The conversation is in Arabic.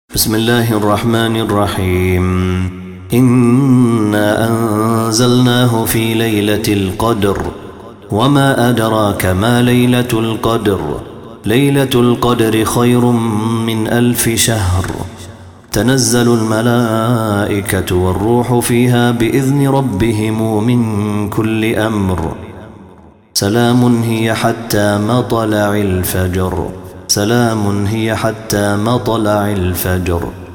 بسم الله الرحمن الرحيم. إنا أنزلناه في ليلة القدر وما أدراك ما ليلة القدر. ليلة القدر خير من 1000 شهر. تنزل الملائكة والروح فيها بإذن ربهم من كل أمر. سلام هي حتى مطلع الفجر. سلام هي حتى مطلع الفجر.